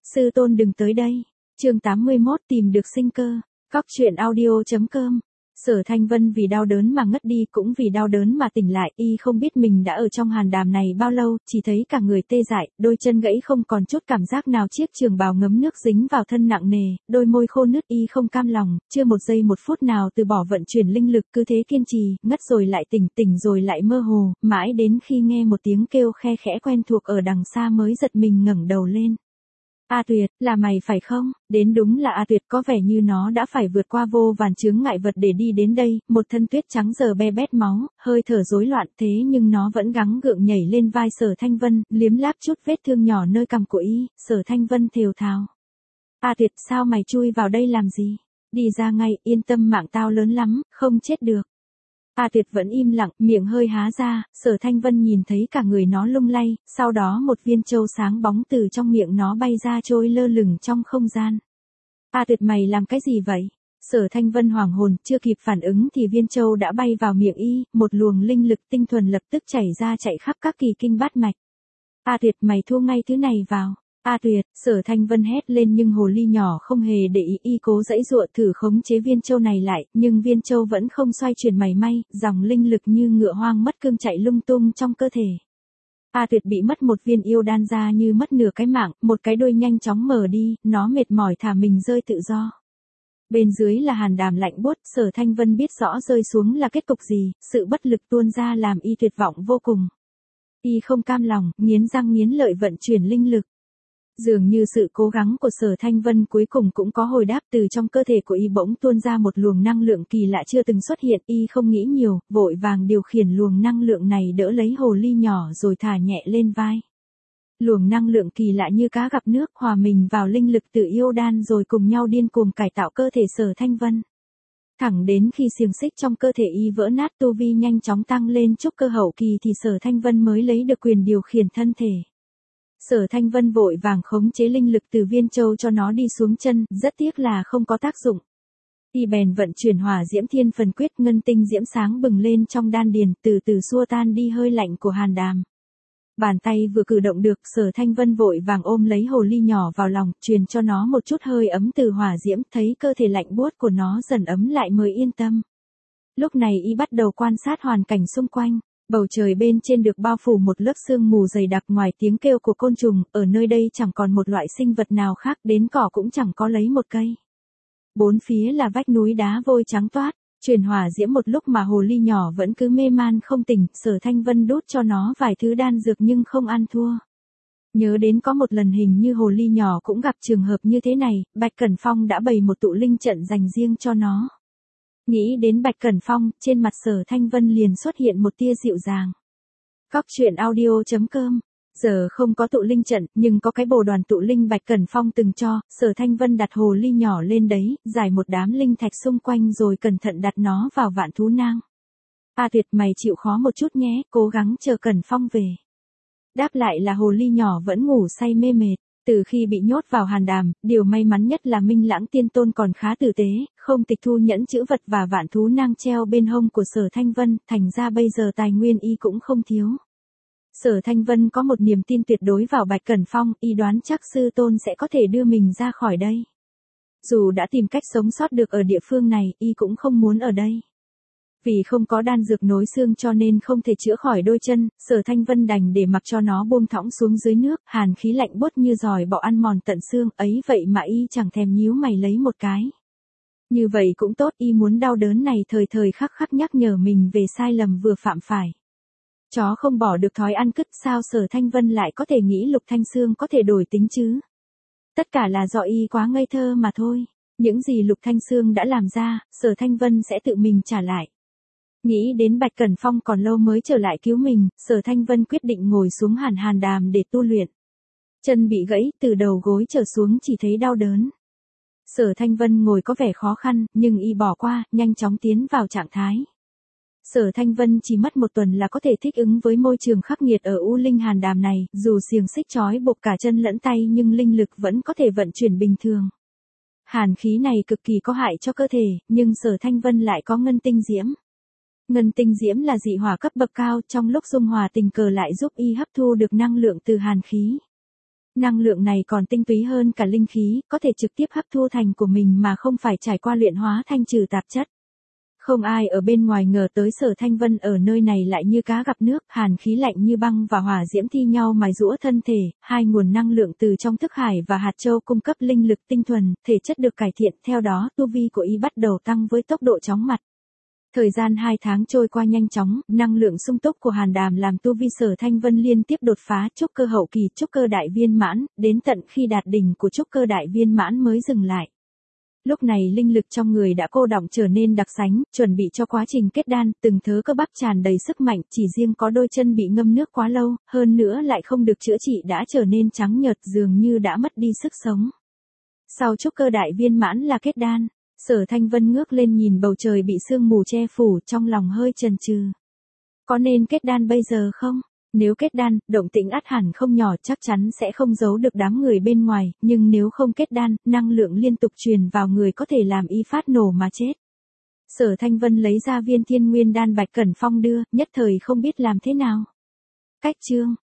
Sư tôn đừng tới đây. Chương 81 tìm được sinh cơ. Cóc truyện audio.com. Sở Thanh Vân vì đau đớn mà ngất đi, cũng vì đau đớn mà tỉnh lại, y không biết mình đã ở trong hàn đàm này bao lâu, chỉ thấy cả người tê dại, đôi chân gãy không còn chút cảm giác nào, chiếc trường bào ngấm nước dính vào thân nặng nề, đôi môi khô nứt, y không cam lòng, chưa một giây một phút nào từ bỏ vận chuyển linh lực, cứ thế kiên trì, ngất rồi lại tỉnh, tỉnh rồi lại mơ hồ, mãi đến khi nghe một tiếng kêu khe khẽ quen thuộc ở đằng xa mới giật mình ngẩng đầu lên. A Tuyệt, là mày phải không? Đến đúng là A Tuyệt, có vẻ như nó đã phải vượt qua vô vàn chướng ngại vật để đi đến đây, một thân tuyết trắng giờ be bét máu, hơi thở rối loạn, thế nhưng nó vẫn gắng gượng nhảy lên vai Sở Thanh Vân, liếm láp chút vết thương nhỏ nơi cằm của y. Sở Thanh Vân thều thào. A Tuyệt, sao mày chui vào đây làm gì? Đi ra ngay, yên tâm, mạng tao lớn lắm, không chết được. A Tuyệt vẫn im lặng, miệng hơi há ra, Sở Thanh Vân nhìn thấy cả người nó lung lay, sau đó một viên châu sáng bóng từ trong miệng nó bay ra trôi lơ lửng trong không gian. A Tuyệt, mày làm cái gì vậy? Sở Thanh Vân hoảng hồn, chưa kịp phản ứng thì viên châu đã bay vào miệng y, một luồng linh lực tinh thuần lập tức chảy ra chạy khắp các kỳ kinh bát mạch. A Tuyệt, mày thu ngay thứ này vào. A Tuyệt, Sở Thanh Vân hét lên nhưng hồ ly nhỏ không hề để ý, y cố giãy giụa thử khống chế viên châu này lại, nhưng viên châu vẫn không xoay chuyển mảy may, dòng linh lực như ngựa hoang mất cương chạy lung tung trong cơ thể. A Tuyệt bị mất một viên yêu đan ra như mất nửa cái mạng, một cái đuôi nhanh chóng mở đi, nó mệt mỏi thả mình rơi tự do. Bên dưới là hàn đàm lạnh buốt, Sở Thanh Vân biết rõ rơi xuống là kết cục gì, sự bất lực tuôn ra làm y tuyệt vọng vô cùng. Y không cam lòng, nghiến răng nghiến lợi vận chuyển linh lực. Dường như sự cố gắng của Sở Thanh Vân cuối cùng cũng có hồi đáp, từ trong cơ thể của y bỗng tuôn ra một luồng năng lượng kỳ lạ chưa từng xuất hiện, y không nghĩ nhiều, vội vàng điều khiển luồng năng lượng này đỡ lấy hồ ly nhỏ rồi thả nhẹ lên vai. Luồng năng lượng kỳ lạ như cá gặp nước hòa mình vào linh lực từ yêu đan rồi cùng nhau điên cuồng cải tạo cơ thể Sở Thanh Vân. Thẳng đến khi xiềng xích trong cơ thể y vỡ nát, tu vi nhanh chóng tăng lên trúc cơ hậu kỳ thì Sở Thanh Vân mới lấy được quyền điều khiển thân thể. Sở Thanh Vân vội vàng khống chế linh lực từ viên châu cho nó đi xuống chân, rất tiếc là không có tác dụng. Y bèn vận chuyển hỏa diễm thiên phần quyết, ngân tinh diễm sáng bừng lên trong đan điền, từ từ xua tan đi hơi lạnh của hàn đàm. Bàn tay vừa cử động được, Sở Thanh Vân vội vàng ôm lấy hồ ly nhỏ vào lòng, truyền cho nó một chút hơi ấm từ hỏa diễm, thấy cơ thể lạnh buốt của nó dần ấm lại mới yên tâm. Lúc này y bắt đầu quan sát hoàn cảnh xung quanh. Bầu trời bên trên được bao phủ một lớp sương mù dày đặc, ngoài tiếng kêu của côn trùng, ở nơi đây chẳng còn một loại sinh vật nào khác, đến cỏ cũng chẳng có lấy một cây. Bốn phía là vách núi đá vôi trắng toát, truyền hỏa diễm một lúc mà hồ ly nhỏ vẫn cứ mê man không tỉnh, Sở Thanh Vân đút cho nó vài thứ đan dược nhưng không ăn thua. Nhớ đến có một lần hình như hồ ly nhỏ cũng gặp trường hợp như thế này, Bạch Cẩn Phong đã bày một tụ linh trận dành riêng cho nó. Nghĩ đến Bạch Cẩn Phong, trên mặt Sở Thanh Vân liền xuất hiện một tia dịu dàng. Cóc truyện audio.com. Giờ không có tụ linh trận, nhưng có cái bồ đoàn tụ linh Bạch Cẩn Phong từng cho, Sở Thanh Vân đặt hồ ly nhỏ lên đấy, giải một đám linh thạch xung quanh rồi cẩn thận đặt nó vào vạn thú nang. A Tuyệt, mày chịu khó một chút nhé, cố gắng chờ Cẩn Phong về. Đáp lại là hồ ly nhỏ vẫn ngủ say mê mệt. Từ khi bị nhốt vào hàn đàm, điều may mắn nhất là Minh Lãng Tiên Tôn còn khá tử tế, không tịch thu nhẫn chữ vật và vạn thú nang treo bên hông của Sở Thanh Vân, thành ra bây giờ tài nguyên y cũng không thiếu. Sở Thanh Vân có một niềm tin tuyệt đối vào Bạch Cẩn Phong, y đoán chắc sư tôn sẽ có thể đưa mình ra khỏi đây. Dù đã tìm cách sống sót được ở địa phương này, y cũng không muốn ở đây. Vì không có đan dược nối xương cho nên không thể chữa khỏi đôi chân, Sở Thanh Vân đành để mặc cho nó buông thõng xuống dưới nước, hàn khí lạnh buốt như giòi bọ ăn mòn tận xương, ấy vậy mà y chẳng thèm nhíu mày lấy một cái. Như vậy cũng tốt, y muốn đau đớn này thời thời khắc khắc nhắc nhở mình về sai lầm vừa phạm phải. Chó không bỏ được thói ăn cứt, sao Sở Thanh Vân lại có thể nghĩ Lục Thanh Xương có thể đổi tính chứ? Tất cả là do y quá ngây thơ mà thôi, những gì Lục Thanh Xương đã làm ra, Sở Thanh Vân sẽ tự mình trả lại. Nghĩ đến Bạch Cẩn Phong còn lâu mới trở lại cứu mình, Sở Thanh Vân quyết định ngồi xuống hàn đàm để tu luyện. Chân bị gãy, từ đầu gối trở xuống chỉ thấy đau đớn. Sở Thanh Vân ngồi có vẻ khó khăn, nhưng y bỏ qua, nhanh chóng tiến vào trạng thái. Sở Thanh Vân chỉ mất một tuần là có thể thích ứng với môi trường khắc nghiệt ở U Linh hàn đàm này, dù xiềng xích trói buộc cả chân lẫn tay nhưng linh lực vẫn có thể vận chuyển bình thường. Hàn khí này cực kỳ có hại cho cơ thể, nhưng Sở Thanh Vân lại có ngân tinh diễm. Ngân tinh diễm là dị hỏa cấp bậc cao, trong lúc dung hòa tình cờ lại giúp y hấp thu được năng lượng từ hàn khí. Năng lượng này còn tinh túy hơn cả linh khí, có thể trực tiếp hấp thu thành của mình mà không phải trải qua luyện hóa thanh trừ tạp chất. Không ai ở bên ngoài ngờ tới Sở Thanh Vân ở nơi này lại như cá gặp nước, hàn khí lạnh như băng và hỏa diễm thi nhau mài giũa thân thể, hai nguồn năng lượng từ trong thức hải và hạt châu cung cấp linh lực tinh thuần, thể chất được cải thiện, theo đó tu vi của y bắt đầu tăng với tốc độ chóng mặt. Thời gian 2 tháng trôi qua nhanh chóng, năng lượng sung túc của Hàn Đàm làm tu vi Sở Thanh Vân liên tiếp đột phá trúc cơ hậu kỳ, trúc cơ đại viên mãn, đến tận khi đạt đỉnh của trúc cơ đại viên mãn mới dừng lại. Lúc này linh lực trong người đã cô đọng trở nên đặc sánh, chuẩn bị cho quá trình kết đan, từng thớ cơ bắp tràn đầy sức mạnh, chỉ riêng có đôi chân bị ngâm nước quá lâu, hơn nữa lại không được chữa trị đã trở nên trắng nhợt dường như đã mất đi sức sống. Sau trúc cơ đại viên mãn là kết đan, Sở Thanh Vân ngước lên nhìn bầu trời bị sương mù che phủ, trong lòng hơi chần chừ. Có nên kết đan bây giờ không? Nếu kết đan, động tĩnh ắt hẳn không nhỏ, chắc chắn sẽ không giấu được đám người bên ngoài, nhưng nếu không kết đan, năng lượng liên tục truyền vào người có thể làm y phát nổ mà chết. Sở Thanh Vân lấy ra viên thiên nguyên đan Bạch Cẩn Phong đưa, nhất thời không biết làm thế nào. Cách chương